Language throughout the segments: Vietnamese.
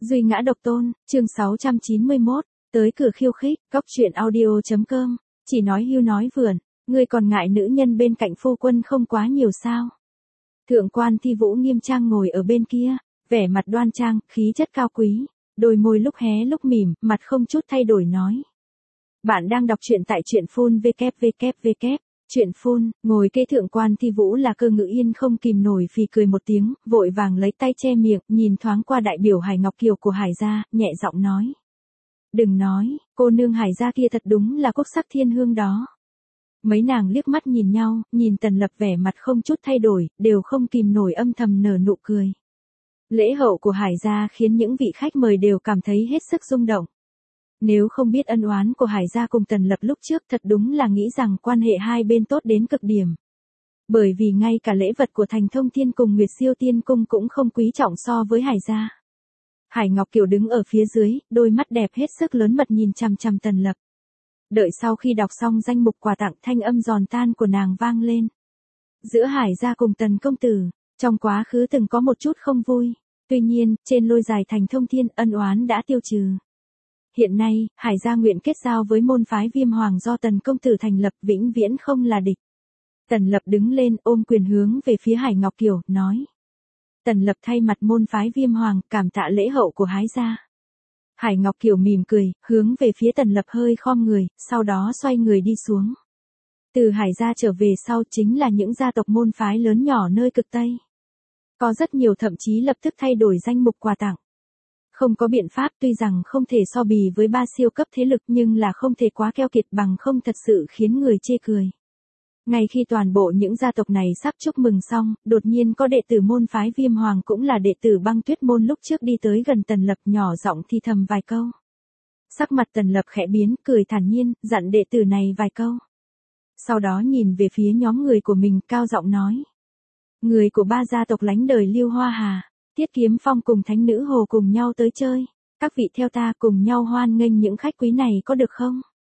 Duy ngã độc tôn, chương 691, tới cửa khiêu khích, cóc truyện audio.com, chỉ nói hưu nói vượn, ngươi còn ngại nữ nhân bên cạnh phu quân không quá nhiều sao. Thượng quan Thi Vũ nghiêm trang ngồi ở bên kia, vẻ mặt đoan trang, khí chất cao quý, đôi môi lúc hé lúc mỉm, mặt không chút thay đổi nói. Bạn đang đọc truyện tại truyện phun www. Chuyện phun, ngồi kế thượng quan Thi Vũ là Cơ Ngữ Yên không kìm nổi phì cười một tiếng, vội vàng lấy tay che miệng, nhìn thoáng qua đại biểu Hải Ngọc Kiều của Hải gia, nhẹ giọng nói. Đừng nói, cô nương Hải gia kia thật đúng là quốc sắc thiên hương đó. Mấy nàng liếc mắt nhìn nhau, nhìn Tần Lập vẻ mặt không chút thay đổi, đều không kìm nổi âm thầm nở nụ cười. Lễ hậu của Hải gia khiến những vị khách mời đều cảm thấy hết sức rung động. Nếu không biết ân oán của Hải gia cùng Tần Lập lúc trước thật đúng là nghĩ rằng quan hệ hai bên tốt đến cực điểm. Bởi vì ngay cả lễ vật của Thành Thông Thiên cùng Nguyệt Siêu Tiên Cung cũng không quý trọng so với Hải gia. Hải Ngọc Kiều đứng ở phía dưới, đôi mắt đẹp hết sức lớn mật nhìn chằm chằm Tần Lập. Đợi sau khi đọc xong danh mục quà tặng, thanh âm giòn tan của nàng vang lên. Giữa Hải gia cùng Tần công tử, trong quá khứ từng có một chút không vui. Tuy nhiên, trên lôi dài Thành Thông Thiên ân oán đã tiêu trừ. Hiện nay, Hải gia nguyện kết giao với môn phái Viêm Hoàng do Tần công tử thành lập, vĩnh viễn không là địch. Tần Lập đứng lên ôm quyền hướng về phía Hải Ngọc Kiều, nói. Tần Lập thay mặt môn phái Viêm Hoàng, cảm tạ lễ hậu của Hải gia. Hải Ngọc Kiều mỉm cười, hướng về phía Tần Lập hơi khom người, sau đó xoay người đi xuống. Từ Hải gia trở về sau chính là những gia tộc môn phái lớn nhỏ nơi cực Tây. Có rất nhiều thậm chí lập tức thay đổi danh mục quà tặng. Không có biện pháp, tuy rằng không thể so bì với ba siêu cấp thế lực nhưng là không thể quá keo kiệt bằng không thật sự khiến người chê cười. Ngay khi toàn bộ những gia tộc này sắp chúc mừng xong, đột nhiên có đệ tử môn phái Viêm Hoàng cũng là đệ tử Băng Tuyết môn lúc trước đi tới gần Tần Lập, nhỏ giọng thì thầm vài câu. Sắc mặt Tần Lập khẽ biến, cười thản nhiên, dặn đệ tử này vài câu. Sau đó nhìn về phía nhóm người của mình, cao giọng nói. Người của ba gia tộc lánh đời Lưu Hoa Hà, Tiết Kiếm Phong cùng Thánh Nữ Hồ cùng nhau tới chơi. Các vị theo ta cùng nhau hoan nghênh những khách quý này có được không?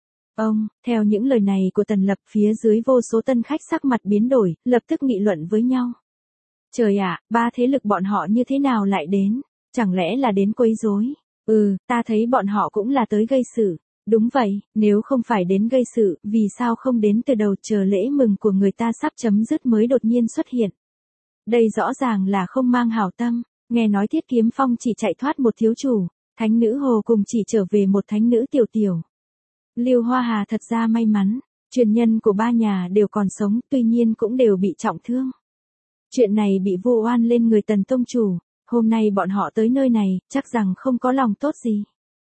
Theo những lời này của Tần Lập, phía dưới vô số tân khách sắc mặt biến đổi, lập tức nghị luận với nhau. Trời ạ, ba thế lực bọn họ như thế nào lại đến? Chẳng lẽ là đến quấy rối? Ta thấy bọn họ cũng là tới gây sự. Đúng vậy, nếu không phải đến gây sự, vì sao không đến từ đầu chờ lễ mừng của người ta sắp chấm dứt mới đột nhiên xuất hiện? Đây rõ ràng là không mang hảo tâm, nghe nói Tiết Kiếm Phong chỉ chạy thoát một thiếu chủ, Thánh Nữ Hồ cùng chỉ trở về một thánh nữ tiểu tiểu. Lưu Hoa Hà thật ra may mắn, truyền nhân của ba nhà đều còn sống, tuy nhiên cũng đều bị trọng thương. Chuyện này bị vu oan lên người Tần tông chủ, hôm nay bọn họ tới nơi này, chắc rằng không có lòng tốt gì.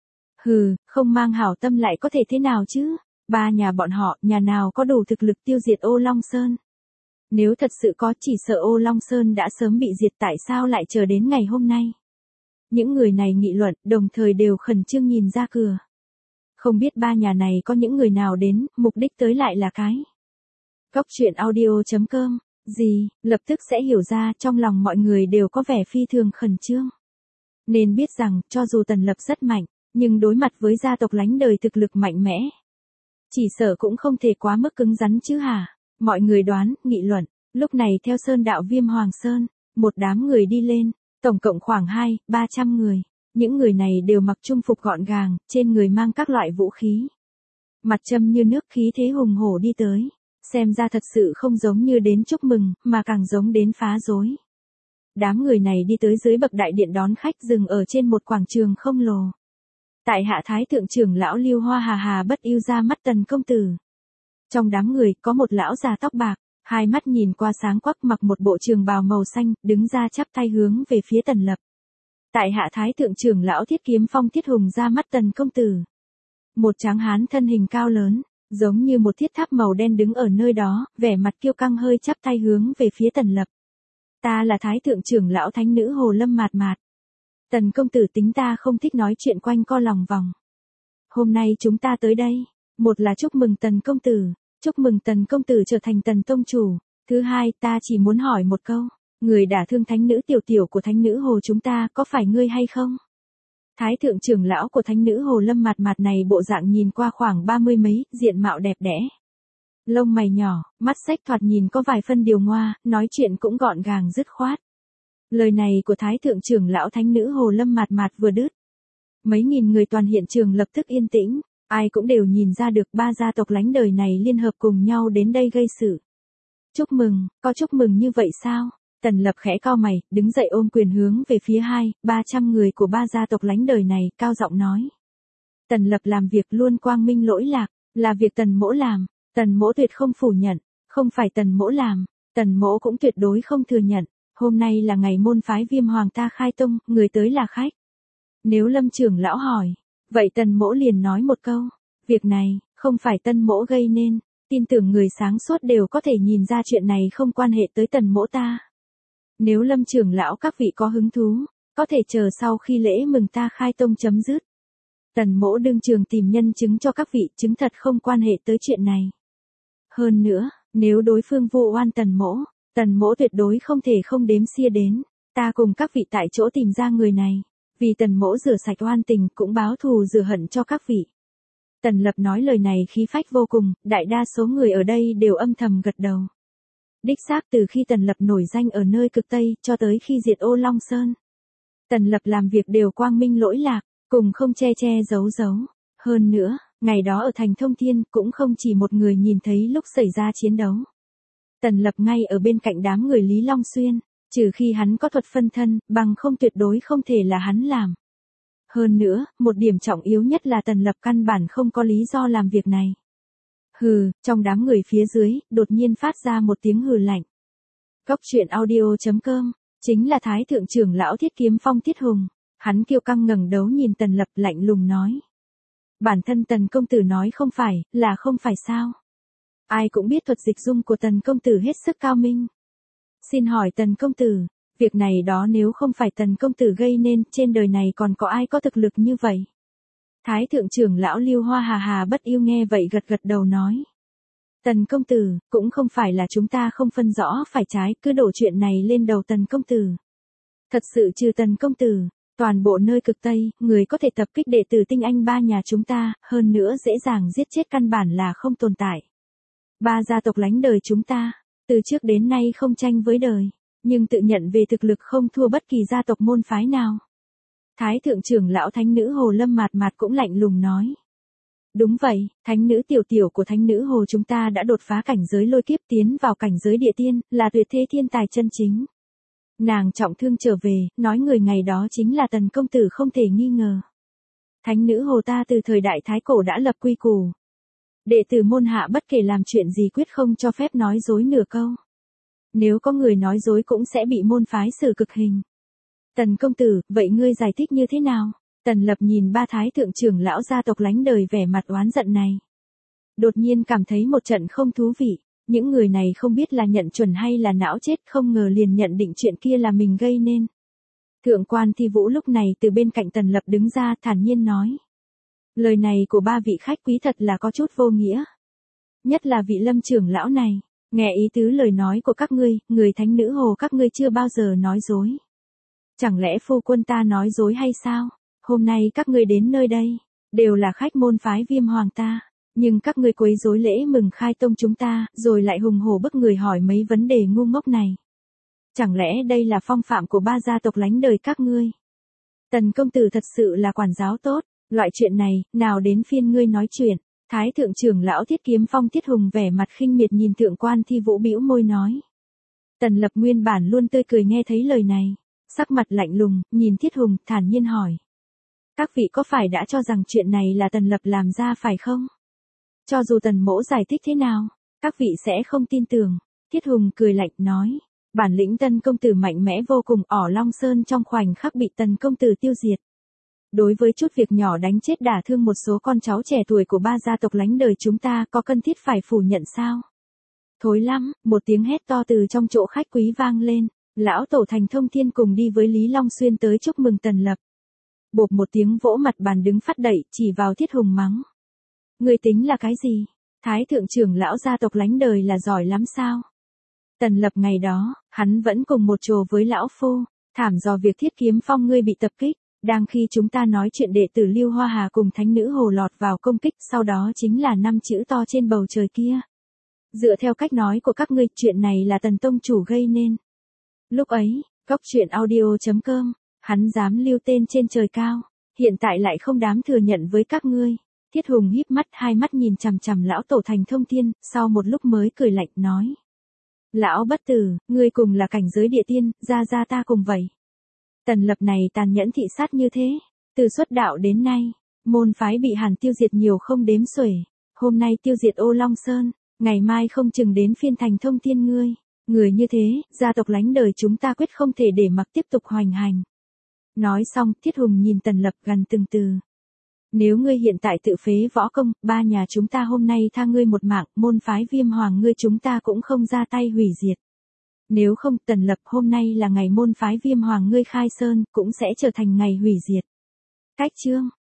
Không mang hảo tâm lại có thể thế nào chứ? Ba nhà bọn họ, nhà nào có đủ thực lực tiêu diệt Ô Long Sơn? Nếu thật sự có, chỉ sợ Ô Long Sơn đã sớm bị diệt, tại sao lại chờ đến ngày hôm nay? Những người này nghị luận, đồng thời đều khẩn trương nhìn ra cửa. Không biết ba nhà này có những người nào đến, mục đích tới lại là cái. Cóc truyện audio.com, lập tức sẽ hiểu ra, trong lòng mọi người đều có vẻ phi thường khẩn trương. Nên biết rằng, cho dù Tần Lập rất mạnh, nhưng đối mặt với gia tộc lánh đời thực lực mạnh mẽ, chỉ sợ cũng không thể quá mức cứng rắn chứ hả? Mọi người đoán, nghị luận, lúc này theo sơn đạo Viêm Hoàng Sơn, một đám người đi lên, tổng cộng khoảng 200-300 người. Những người này đều mặc trung phục gọn gàng, trên người mang các loại vũ khí. Mặt châm như nước, khí thế hùng hổ đi tới, xem ra thật sự không giống như đến chúc mừng, mà càng giống đến phá rối. Đám người này đi tới dưới bậc đại điện đón khách, dừng ở trên một quảng trường không lồ. Tại hạ Thái thượng trưởng lão Lưu Hoa Hà bất ưu ra mắt Tần công tử. Trong đám người, có một lão già tóc bạc, hai mắt nhìn qua sáng quắc, mặc một bộ trường bào màu xanh, đứng ra chắp tay hướng về phía Tần Lập. Tại hạ Thái thượng trưởng lão Thiết Kiếm Phong Thiết Hùng ra mắt Tần công tử. Một tráng hán thân hình cao lớn, giống như một thiết tháp màu đen đứng ở nơi đó, vẻ mặt kiêu căng hơi chắp tay hướng về phía Tần Lập. Ta là Thái thượng trưởng lão Thánh Nữ Hồ Lâm Mạt Mạt. Tần công tử tính ta không thích nói chuyện quanh co lòng vòng. Hôm nay chúng ta tới đây, một là chúc mừng Tần công tử, chúc mừng Tần công tử trở thành Tần tông chủ. Thứ hai, ta chỉ muốn hỏi một câu. Người đả thương thánh nữ tiểu tiểu của Thánh Nữ Hồ chúng ta có phải ngươi hay không? Thái thượng trưởng lão của Thánh Nữ Hồ Lâm Mạt Mạt này bộ dạng nhìn qua khoảng 30 mấy, diện mạo đẹp đẽ. Lông mày nhỏ, mắt xếch thoạt nhìn có vài phân điều ngoa, nói chuyện cũng gọn gàng dứt khoát. Lời này của Thái thượng trưởng lão thánh nữ Hồ Lâm Mạt Mạt vừa đứt. Mấy nghìn người toàn hiện trường lập tức yên tĩnh, ai cũng đều nhìn ra được ba gia tộc lánh đời này liên hợp cùng nhau đến đây gây sự. Chúc mừng, có chúc mừng như vậy sao? Tần Lập khẽ cau mày, đứng dậy ôm quyền hướng về phía 200-300 người của ba gia tộc lánh đời này, cao giọng nói. Tần Lập làm việc luôn quang minh lỗi lạc, là việc Tần Mỗ làm, Tần Mỗ tuyệt không phủ nhận, không phải Tần Mỗ làm, Tần Mỗ cũng tuyệt đối không thừa nhận, hôm nay là ngày môn phái Viêm Hoàng ta khai tông, người tới là khách. Nếu Lâm trưởng lão hỏi, vậy Tần Mỗ liền nói một câu, việc này, không phải Tần Mỗ gây nên, tin tưởng người sáng suốt đều có thể nhìn ra chuyện này không quan hệ tới Tần Mỗ ta. Nếu Lâm trưởng lão các vị có hứng thú, có thể chờ sau khi lễ mừng ta khai tông chấm dứt. Tần Mỗ đương trường tìm nhân chứng cho các vị, chứng thật không quan hệ tới chuyện này. Hơn nữa, nếu đối phương vu oan Tần Mỗ tuyệt đối không thể không đếm xia đến, ta cùng các vị tại chỗ tìm ra người này, vì Tần Mỗ rửa sạch oan tình cũng báo thù rửa hận cho các vị. Tần Lập nói lời này khí phách vô cùng, đại đa số người ở đây đều âm thầm gật đầu. Đích xác từ khi Tần Lập nổi danh ở nơi cực Tây cho tới khi diệt Ô Long Sơn, Tần Lập làm việc đều quang minh lỗi lạc, cùng không che che giấu giấu. Hơn nữa, ngày đó ở thành Thông Thiên cũng không chỉ một người nhìn thấy lúc xảy ra chiến đấu. Tần Lập ngay ở bên cạnh đám người Lý Long Xuyên, trừ khi hắn có thuật phân thân, bằng không tuyệt đối không thể là hắn làm. Hơn nữa, một điểm trọng yếu nhất là Tần Lập căn bản không có lý do làm việc này. Hừ, trong đám người phía dưới, đột nhiên phát ra một tiếng hừ lạnh. Góc truyện audio.com, chính là Thái thượng trưởng lão Thiết Kiếm Phong Tiết Hùng, hắn kiêu căng ngẩng đầu nhìn Tần Lập lạnh lùng nói. Bản thân Tần công tử nói không phải, là không phải sao? Ai cũng biết thuật dịch dung của Tần công tử hết sức cao minh. Xin hỏi Tần công tử, việc này đó nếu không phải Tần công tử gây nên, trên đời này còn có ai có thực lực như vậy? Thái thượng trưởng lão Lưu Hoa hà hà bất yêu nghe vậy gật gật đầu nói. Tần công tử, cũng không phải là chúng ta không phân rõ phải trái, cứ đổ chuyện này lên đầu Tần công tử. Thật sự trừ Tần công tử, toàn bộ nơi cực Tây, người có thể tập kích đệ tử tinh anh ba nhà chúng ta, hơn nữa dễ dàng giết chết căn bản là không tồn tại. Ba gia tộc lánh đời chúng ta, từ trước đến nay không tranh với đời, nhưng tự nhận về thực lực không thua bất kỳ gia tộc môn phái nào. Thái thượng trưởng lão thánh nữ Hồ Lâm Mạt Mạt cũng lạnh lùng nói. Đúng vậy, thánh nữ tiểu tiểu của thánh nữ Hồ chúng ta đã đột phá cảnh giới lôi kiếp tiến vào cảnh giới địa tiên, là tuyệt thế thiên tài chân chính. Nàng trọng thương trở về, nói người ngày đó chính là Tần công tử không thể nghi ngờ. Thánh nữ Hồ ta từ thời đại Thái Cổ đã lập quy củ. Đệ tử môn hạ bất kể làm chuyện gì quyết không cho phép nói dối nửa câu. Nếu có người nói dối cũng sẽ bị môn phái xử cực hình. Tần công tử, vậy ngươi giải thích như thế nào? Tần Lập nhìn ba thái thượng trưởng lão gia tộc lánh đời vẻ mặt oán giận này. Đột nhiên cảm thấy một trận không thú vị, những người này không biết là nhận chuẩn hay là não chết, không ngờ liền nhận định chuyện kia là mình gây nên. Thượng quan Thi Vũ lúc này từ bên cạnh Tần Lập đứng ra thản nhiên nói. Lời này của ba vị khách quý thật là có chút vô nghĩa. Nhất là vị Lâm trưởng lão này, nghe ý tứ lời nói của các ngươi, người thánh nữ Hồ các ngươi chưa bao giờ nói dối. Chẳng lẽ phu quân ta nói dối hay sao? Hôm nay các ngươi đến nơi đây, đều là khách môn phái Viêm Hoàng ta, nhưng các ngươi quấy rối lễ mừng khai tông chúng ta, rồi lại hùng hổ bức người hỏi mấy vấn đề ngu ngốc này. Chẳng lẽ đây là phong phạm của ba gia tộc lánh đời các ngươi? Tần công tử thật sự là quản giáo tốt, loại chuyện này, nào đến phiên ngươi nói chuyện. Thái thượng trưởng lão Thiết Kiếm Phong Tiết Hùng vẻ mặt khinh miệt nhìn thượng quan Thi Vũ bĩu môi nói. Tần Lập nguyên bản luôn tươi cười nghe thấy lời này, sắc mặt lạnh lùng, nhìn Thiết Hùng, thản nhiên hỏi. Các vị có phải đã cho rằng chuyện này là Tần Lập làm ra phải không? Cho dù Tần mỗ giải thích thế nào, các vị sẽ không tin tưởng. Thiết Hùng cười lạnh nói. Bản lĩnh Tần công tử mạnh mẽ vô cùng, Ỏ Long Sơn trong khoảnh khắc bị Tần công tử tiêu diệt. Đối với chút việc nhỏ đánh chết đả thương một số con cháu trẻ tuổi của ba gia tộc lánh đời chúng ta có cần thiết phải phủ nhận sao? Thối lắm, một tiếng hét to từ trong chỗ khách quý vang lên, lão tổ thành Thông Thiên cùng đi với Lý Long Xuyên tới chúc mừng Tần Lập. Bộp một tiếng vỗ mặt bàn đứng phát đẩy, chỉ vào Thiết Hùng mắng. Người tính là cái gì? Thái thượng trưởng lão gia tộc lánh đời là giỏi lắm sao? Tần Lập ngày đó, hắn vẫn cùng một chỗ với lão phu, thảm dò việc Thiết Kiếm Phong ngươi bị tập kích. Đang khi chúng ta nói chuyện đệ tử Lưu Hoa Hà cùng thánh nữ Hồ lọt vào công kích, sau đó chính là 5 chữ to trên bầu trời kia. Dựa theo cách nói của các ngươi, chuyện này là Tần tông chủ gây nên. Lúc ấy, Cóc truyện audio.com, hắn dám lưu tên trên trời cao, hiện tại lại không dám thừa nhận với các ngươi. Tiết Hùng híp mắt, hai mắt nhìn chằm chằm lão tổ Thành Thông Thiên, sau một lúc mới cười lạnh nói. Lão bất tử, ngươi cùng là cảnh giới địa tiên, ra ta cùng vậy. Tần Lập này tàn nhẫn thị sát như thế, từ xuất đạo đến nay, môn phái bị Hàn tiêu diệt nhiều không đếm xuể, hôm nay tiêu diệt Ô Long Sơn, ngày mai không chừng đến phiên Thành Thông Thiên ngươi. Người như thế, gia tộc lánh đời chúng ta quyết không thể để mặc tiếp tục hoành hành. Nói xong, Tiết Hùng nhìn Tần Lập gần từng từ. Nếu ngươi hiện tại tự phế võ công, ba nhà chúng ta hôm nay tha ngươi một mạng, môn phái Viêm Hoàng ngươi chúng ta cũng không ra tay hủy diệt. Nếu không, Tần Lập, hôm nay là ngày môn phái Viêm Hoàng ngươi khai sơn, cũng sẽ trở thành ngày hủy diệt. Cách chương